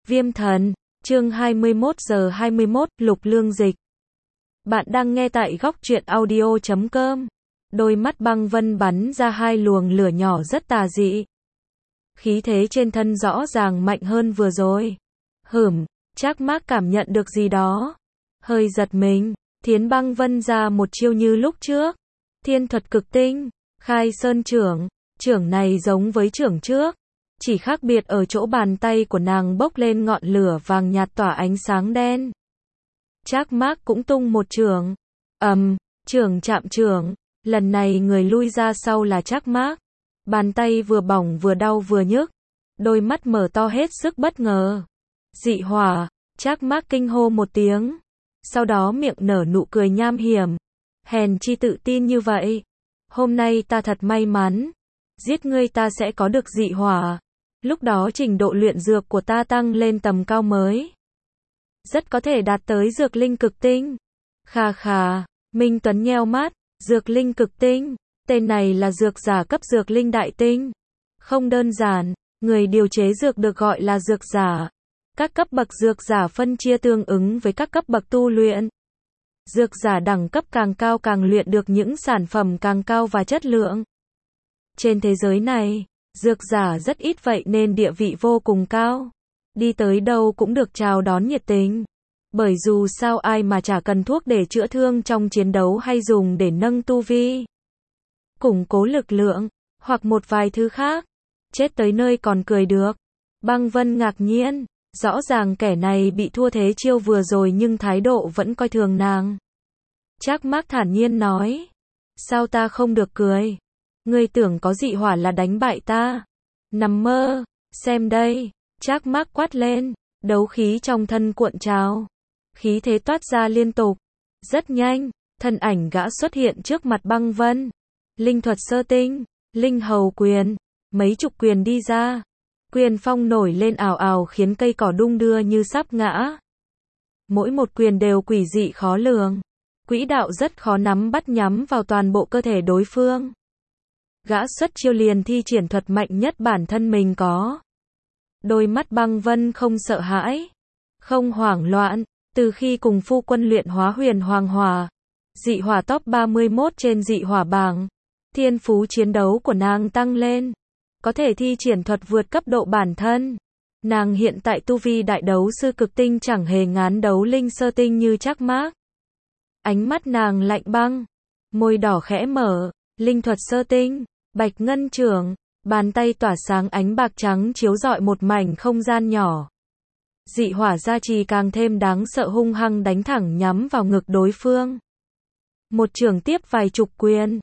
Viêm thần, chương 21 giờ 21, Lục Lương Dịch. Bạn đang nghe tại góc truyện audio.com. Đôi mắt Băng Vân bắn ra hai luồng lửa nhỏ rất tà dị. Khí thế trên thân rõ ràng mạnh hơn vừa rồi. Trác Mác cảm nhận được gì đó. Hơi giật mình, Thiến Băng Vân ra một chiêu như lúc trước. Thiên thuật cực tinh, khai sơn trưởng này giống với trưởng trước. Chỉ khác biệt ở chỗ bàn tay của nàng bốc lên ngọn lửa vàng nhạt tỏa ánh sáng đen. Trác Mác cũng tung một chưởng. Chưởng chạm chưởng. Lần này người lui ra sau là Trác Mác. Bàn tay vừa bỏng vừa đau vừa nhức. Đôi mắt mở to hết sức bất ngờ. Dị hỏa, Trác Mác kinh hô một tiếng. Sau đó miệng nở nụ cười nham hiểm. Hèn chi tự tin như vậy. Hôm nay ta thật may mắn. Giết ngươi ta sẽ có được dị hỏa. Lúc đó trình độ luyện dược của ta tăng lên tầm cao mới. Rất có thể đạt tới dược linh cực tinh. Khà, Minh Tuấn nheo mắt, dược linh cực tinh, tên này là dược giả cấp dược linh đại tinh. Không đơn giản, người điều chế dược được gọi là dược giả. Các cấp bậc dược giả phân chia tương ứng với các cấp bậc tu luyện. Dược giả đẳng cấp càng cao càng luyện được những sản phẩm càng cao và chất lượng. Trên thế giới này, dược giả rất ít vậy nên địa vị vô cùng cao. Đi tới đâu cũng được chào đón nhiệt tình. Bởi dù sao ai mà chả cần thuốc để chữa thương trong chiến đấu hay dùng để nâng tu vi, củng cố lực lượng, hoặc một vài thứ khác. Chết tới nơi còn cười được. Băng Vân ngạc nhiên, rõ ràng kẻ này bị thua thế chiêu vừa rồi nhưng thái độ vẫn coi thường nàng. Trác Mác thản nhiên nói, sao ta không được cười? Ngươi tưởng có dị hỏa là đánh bại ta? Nằm mơ, xem đây. Trác Mác quát lên, đấu khí trong thân cuộn trào. Khí thế toát ra liên tục. Rất nhanh, thân ảnh gã xuất hiện trước mặt Băng Vân. Linh thuật sơ tinh, linh hầu quyền, mấy chục quyền đi ra. Quyền phong nổi lên ào ào khiến cây cỏ đung đưa như sắp ngã. Mỗi một quyền đều quỷ dị khó lường. Quỹ đạo rất khó nắm bắt nhắm vào toàn bộ cơ thể đối phương. Gã xuất chiêu liền thi triển thuật mạnh nhất bản thân mình có. Đôi mắt Băng Vân không sợ hãi, không hoảng loạn. Từ khi cùng phu quân luyện hóa huyền hoàng hỏa, dị hỏa top 31 trên dị hỏa bảng, thiên phú chiến đấu của nàng tăng lên. Có thể thi triển thuật vượt cấp độ bản thân. Nàng hiện tại tu vi đại đấu sư cực tinh chẳng hề ngán đấu linh sơ tinh như Trác Mác. Ánh mắt nàng lạnh băng, môi đỏ khẽ mở, linh thuật sơ tinh, bạch ngân trưởng, bàn tay tỏa sáng ánh bạc trắng chiếu rọi một mảnh không gian nhỏ. Dị hỏa gia trì càng thêm đáng sợ hung hăng đánh thẳng nhắm vào ngực đối phương. Một chưởng tiếp vài chục quyền.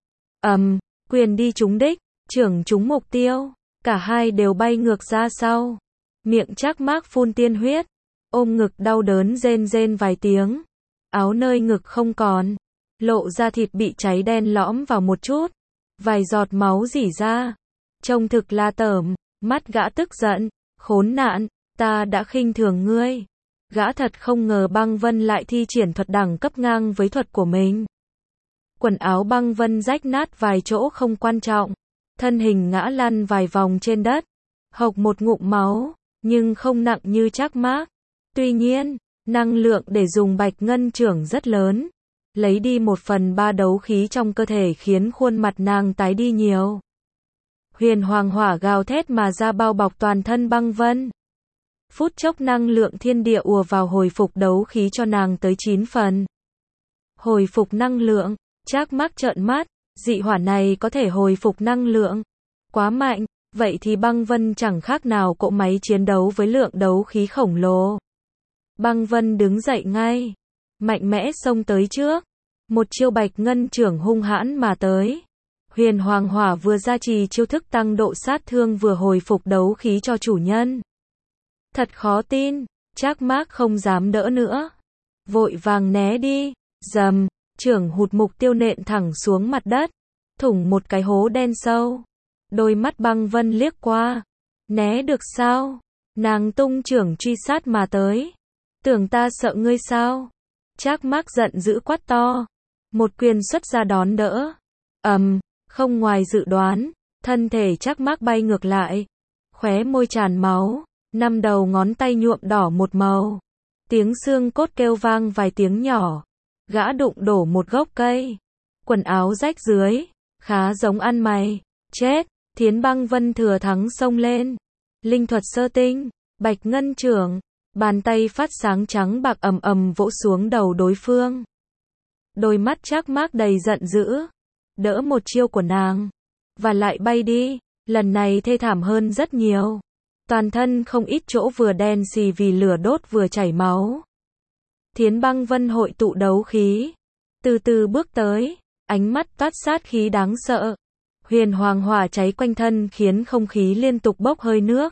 Quyền đi trúng đích, chưởng trúng mục tiêu. Cả hai đều bay ngược ra sau. Miệng Trác Mác phun tiên huyết. Ôm ngực đau đớn rên rên vài tiếng. Áo nơi ngực không còn. Lộ ra thịt bị cháy đen lõm vào một chút. Vài giọt máu rỉ ra. Trông thực la tởm. Mắt gã tức giận. Khốn nạn. Ta đã khinh thường ngươi. Gã thật không ngờ Băng Vân lại thi triển thuật đẳng cấp ngang với thuật của mình. Quần áo Băng Vân rách nát vài chỗ không quan trọng. Thân hình ngã lăn vài vòng trên đất. Hộc một ngụm máu, nhưng không nặng như Trác Mác. Tuy nhiên, năng lượng để dùng bạch ngân trưởng rất lớn. Lấy đi 1/3 đấu khí trong cơ thể khiến khuôn mặt nàng tái đi nhiều. Huyền hoàng hỏa gào thét mà ra bao bọc toàn thân Băng Vân. Phút chốc năng lượng thiên địa ùa vào hồi phục đấu khí cho nàng tới 9 phần. Hồi phục năng lượng, Trác Mác trợn mắt, dị hỏa này có thể hồi phục năng lượng. Quá mạnh, vậy thì Băng Vân chẳng khác nào cỗ máy chiến đấu với lượng đấu khí khổng lồ. Băng Vân đứng dậy ngay, mạnh mẽ xông tới trước. Một chiêu bạch ngân trưởng hung hãn mà tới. Huyền hoàng hỏa vừa gia trì chiêu thức tăng độ sát thương vừa hồi phục đấu khí cho chủ nhân. Thật khó tin, Trác Mác không dám đỡ nữa. Vội vàng né đi, rầm, chưởng hụt mục tiêu nện thẳng xuống mặt đất, thủng một cái hố đen sâu. Đôi mắt Băng Vân liếc qua, né được sao? Nàng tung chưởng truy sát mà tới. Tưởng ta sợ ngươi sao? Trác Mác giận dữ quát to. Một quyền xuất ra đón đỡ. Không ngoài dự đoán, thân thể Trác Mác bay ngược lại. Khóe môi tràn máu. 5 đầu ngón tay nhuộm đỏ một màu. Tiếng xương cốt kêu vang vài tiếng nhỏ. Gã đụng đổ một gốc cây. Quần áo rách dưới. Khá giống ăn mày. Chết. Thiến Băng Vân thừa thắng xông lên. Linh thuật sơ tinh. Bạch ngân chưởng. Bàn tay phát sáng trắng bạc ầm ầm vỗ xuống đầu đối phương. Đôi mắt Trác Mác đầy giận dữ. Đỡ một chiêu của nàng. Và lại bay đi. Lần này thê thảm hơn rất nhiều. Toàn thân không ít chỗ vừa đen xì vì lửa đốt vừa chảy máu. Thiến Băng Vân hội tụ đấu khí. Từ từ bước tới. Ánh mắt toát sát khí đáng sợ. Huyền hoàng hỏa cháy quanh thân khiến không khí liên tục bốc hơi nước.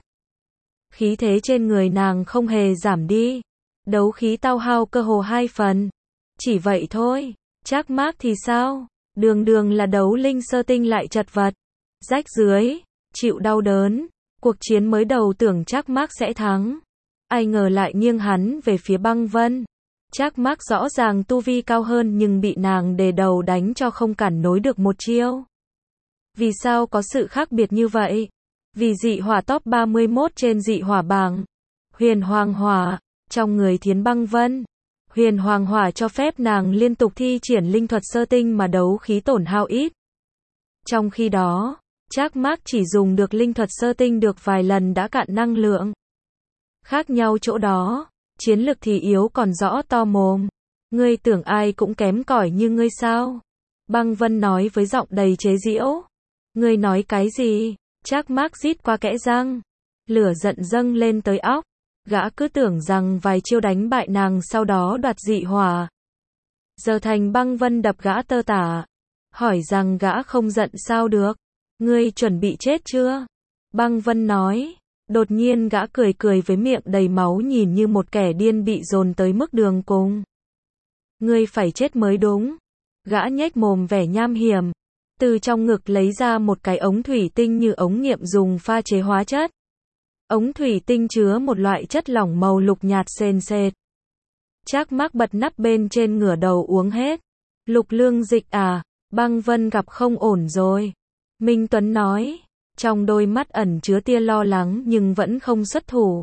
Khí thế trên người nàng không hề giảm đi. Đấu khí tao hao cơ hồ 2 phần. Chỉ vậy thôi. Trác Mác thì sao? Đường đường là đấu linh sơ tinh lại chật vật. Rách dưới. Chịu đau đớn. Cuộc chiến mới đầu tưởng Trác Mác sẽ thắng. Ai ngờ lại nghiêng hắn về phía Băng Vân. Trác Mác rõ ràng tu vi cao hơn nhưng bị nàng đề đầu đánh cho không cản nối được một chiêu. Vì sao có sự khác biệt như vậy? Vì dị hỏa top 31 trên dị hỏa bảng. Huyền hoàng hỏa. Trong người Thiến Băng Vân. Huyền hoàng hỏa cho phép nàng liên tục thi triển linh thuật sơ tinh mà đấu khí tổn hao ít. Trong khi đó, Trác Mác chỉ dùng được linh thuật sơ tinh được vài lần đã cạn năng lượng. Khác nhau chỗ đó, chiến lực thì yếu còn rõ to mồm. Ngươi tưởng ai cũng kém cỏi như ngươi sao? Băng Vân nói với giọng đầy chế giễu. Ngươi nói cái gì? Trác Mác rít qua kẽ răng. Lửa giận dâng lên tới óc. Gã cứ tưởng rằng vài chiêu đánh bại nàng sau đó đoạt dị hỏa. Giờ thành Băng Vân đập gã tơ tả. Hỏi rằng gã không giận sao được. Ngươi chuẩn bị chết chưa? Băng Vân nói. Đột nhiên gã cười cười với miệng đầy máu nhìn như một kẻ điên bị dồn tới mức đường cùng. Ngươi phải chết mới đúng. Gã nhếch mồm vẻ nham hiểm. Từ trong ngực lấy ra một cái ống thủy tinh như ống nghiệm dùng pha chế hóa chất. Ống thủy tinh chứa một loại chất lỏng màu lục nhạt sền sệt. Trác Mác bật nắp bên trên ngửa đầu uống hết. Lục lương dịch à? Băng Vân gặp không ổn rồi. Minh Tuấn nói. Trong đôi mắt ẩn chứa tia lo lắng nhưng vẫn không xuất thủ.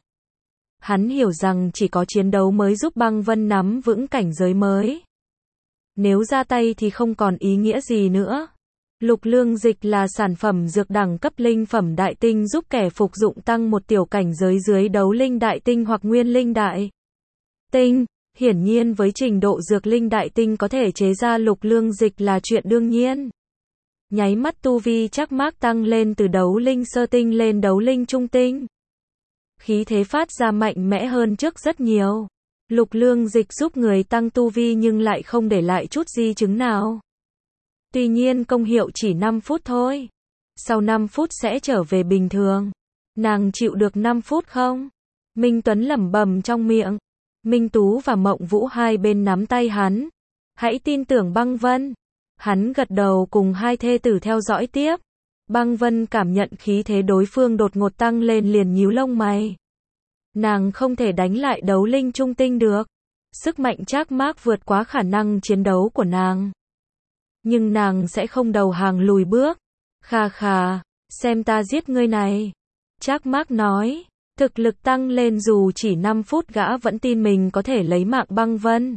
Hắn hiểu rằng chỉ có chiến đấu mới giúp Băng Vân nắm vững cảnh giới mới. Nếu ra tay thì không còn ý nghĩa gì nữa. Lục lương dịch là sản phẩm dược đẳng cấp linh phẩm đại tinh giúp kẻ phục dụng tăng một tiểu cảnh giới dưới đấu linh đại tinh hoặc nguyên linh đại tinh. Hiển nhiên với trình độ dược linh đại tinh có thể chế ra lục lương dịch là chuyện đương nhiên. Nháy mắt tu vi Trác Mác tăng lên từ đấu linh sơ tinh lên đấu linh trung tinh. Khí thế phát ra mạnh mẽ hơn trước rất nhiều. Lục lương dịch giúp người tăng tu vi nhưng lại không để lại chút di chứng nào. Tuy nhiên công hiệu chỉ 5 phút thôi. Sau 5 phút sẽ trở về bình thường. Nàng chịu được 5 phút không? Minh Tuấn lẩm bẩm trong miệng. Minh Tú và Mộng Vũ hai bên nắm tay hắn. Hãy tin tưởng Băng Vân. Hắn gật đầu cùng hai thê tử theo dõi tiếp. Băng Vân cảm nhận khí thế đối phương đột ngột tăng lên liền nhíu lông mày. Nàng không thể đánh lại đấu linh trung tinh được. Sức mạnh Trác Mác vượt quá khả năng chiến đấu của nàng. Nhưng nàng sẽ không đầu hàng lùi bước. Khà khà, xem ta giết ngươi này. Trác Mác nói. Thực lực tăng lên dù chỉ 5 phút gã vẫn tin mình có thể lấy mạng Băng Vân.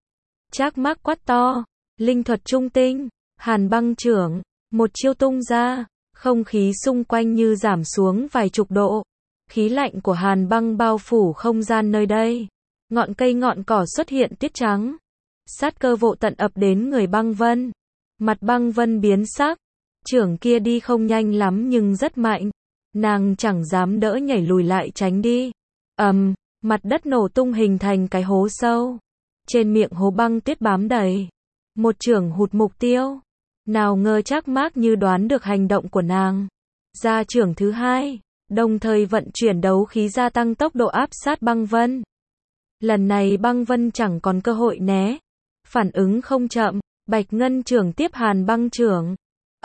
Trác Mác quát to. Linh thuật trung tinh. Hàn băng chưởng. Một chiêu tung ra. Không khí xung quanh như giảm xuống vài chục độ. Khí lạnh của hàn băng bao phủ không gian nơi đây. Ngọn cây ngọn cỏ xuất hiện tiết trắng. Sát cơ vô tận ập đến người Băng Vân. Mặt Băng Vân biến sắc. Chưởng kia đi không nhanh lắm nhưng rất mạnh. Nàng chẳng dám đỡ nhảy lùi lại tránh đi. Mặt đất nổ tung hình thành cái hố sâu. Trên miệng hố băng tuyết bám đầy. Một chưởng hụt mục tiêu. Nào ngờ Trác Mác như đoán được hành động của nàng. Ra chưởng thứ hai. Đồng thời vận chuyển đấu khí gia tăng tốc độ áp sát Băng Vân. Lần này Băng Vân chẳng còn cơ hội né. Phản ứng không chậm. Bạch ngân chưởng tiếp hàn băng chưởng.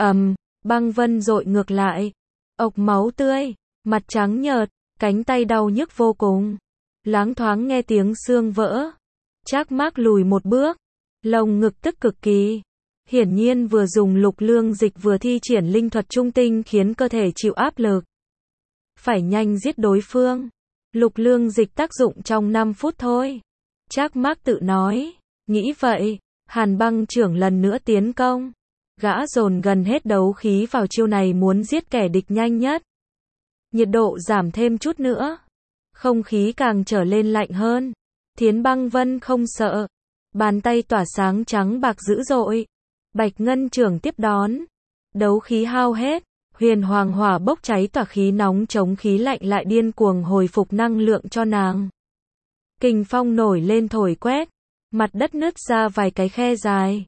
Băng Vân dội ngược lại. Ộc máu tươi. Mặt trắng nhợt. Cánh tay đau nhức vô cùng. Loáng thoáng nghe tiếng xương vỡ. Trác Mác lùi một bước. Lồng ngực tức cực kỳ. Hiển nhiên vừa dùng lục lương dịch vừa thi triển linh thuật trung tinh khiến cơ thể chịu áp lực. Phải nhanh giết đối phương. Lục lương dịch tác dụng trong 5 phút thôi. Trác Mác tự nói. Nghĩ vậy, Hàn Băng trưởng lần nữa tiến công. Gã dồn gần hết đấu khí vào chiêu này muốn giết kẻ địch nhanh nhất. Nhiệt độ giảm thêm chút nữa. Không khí càng trở lên lạnh hơn. Thiến Băng Vân không sợ. Bàn tay tỏa sáng trắng bạc dữ dội. Bạch Ngân trưởng tiếp đón. Đấu khí hao hết. Huyền Hoàng Hỏa bốc cháy tỏa khí nóng chống khí lạnh lại điên cuồng hồi phục năng lượng cho nàng. Kình phong nổi lên thổi quét. Mặt đất nứt ra vài cái khe dài.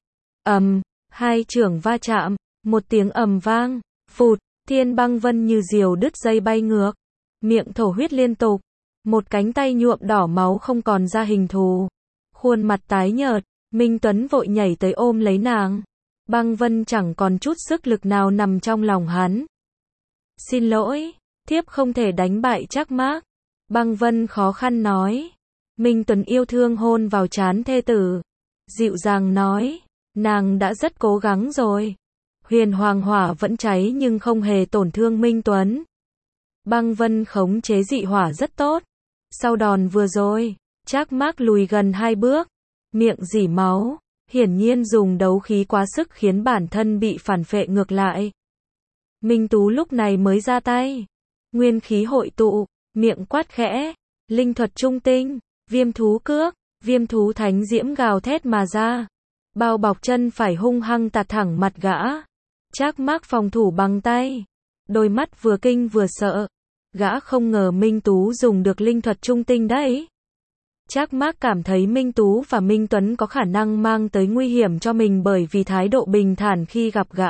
Hai trưởng va chạm. Một tiếng ầm vang. Phụt. Thiên Băng Vân như diều đứt dây bay ngược. Miệng thổ huyết liên tục. Một cánh tay nhuộm đỏ máu không còn ra hình thù. Khuôn mặt tái nhợt. Minh Tuấn vội nhảy tới ôm lấy nàng. Băng Vân chẳng còn chút sức lực nào nằm trong lòng hắn. Xin lỗi, thiếp không thể đánh bại Trác Mác. Băng Vân khó khăn nói. Minh Tuấn yêu thương hôn vào trán thê tử. Dịu dàng nói, nàng đã rất cố gắng rồi. Huyền Hoàng Hỏa vẫn cháy nhưng không hề tổn thương Minh Tuấn. Băng Vân khống chế dị hỏa rất tốt. Sau đòn vừa rồi, Trác Mác lùi gần 2 bước. Miệng rỉ máu. Hiển nhiên dùng đấu khí quá sức khiến bản thân bị phản phệ ngược lại. Minh Tú lúc này mới ra tay. Nguyên khí hội tụ, miệng quát khẽ. Linh thuật trung tinh, viêm thú cước, viêm thú thánh diễm gào thét mà ra. Bao bọc chân phải hung hăng tạt thẳng mặt gã. Trác Mác phòng thủ bằng tay. Đôi mắt vừa kinh vừa sợ. Gã không ngờ Minh Tú dùng được linh thuật trung tinh đấy. Trác Mác cảm thấy Minh Tú và Minh Tuấn có khả năng mang tới nguy hiểm cho mình bởi vì thái độ bình thản khi gặp gã.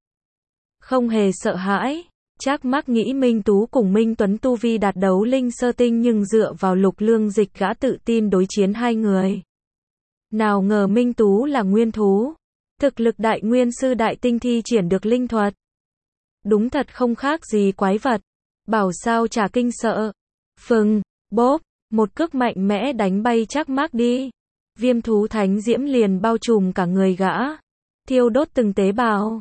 Không hề sợ hãi. Trác Mác nghĩ Minh Tú cùng Minh Tuấn tu vi đạt đấu linh sơ tinh nhưng dựa vào lục lương dịch gã tự tin đối chiến hai người. Nào ngờ Minh Tú là nguyên thú. Thực lực đại nguyên sư đại tinh thi triển được linh thuật. Đúng thật không khác gì quái vật. Bảo sao chả kinh sợ. Phừng, bốp. Một cước mạnh mẽ đánh bay Trác Mác đi. Viêm thú thánh diễm liền bao trùm cả người gã. Thiêu đốt từng tế bào.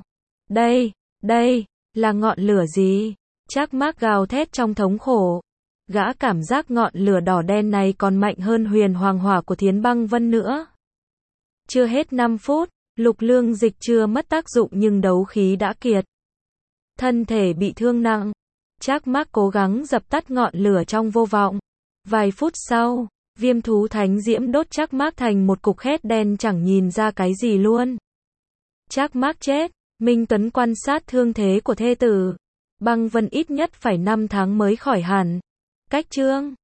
Đây, là ngọn lửa gì? Trác Mác gào thét trong thống khổ. Gã cảm giác ngọn lửa đỏ đen này còn mạnh hơn Huyền Hoàng Hỏa của Thiến Băng Vân nữa. Chưa hết 5 phút, lục lương dịch chưa mất tác dụng nhưng đấu khí đã kiệt. Thân thể bị thương nặng. Trác Mác cố gắng dập tắt ngọn lửa trong vô vọng. Vài phút sau, viêm thú thánh diễm đốt Trác Mác thành một cục khét đen chẳng nhìn ra cái gì luôn. Trác Mác chết. Minh Tuấn quan sát thương thế của thê tử. Băng Vân ít nhất phải 5 tháng mới khỏi hẳn. Cách chương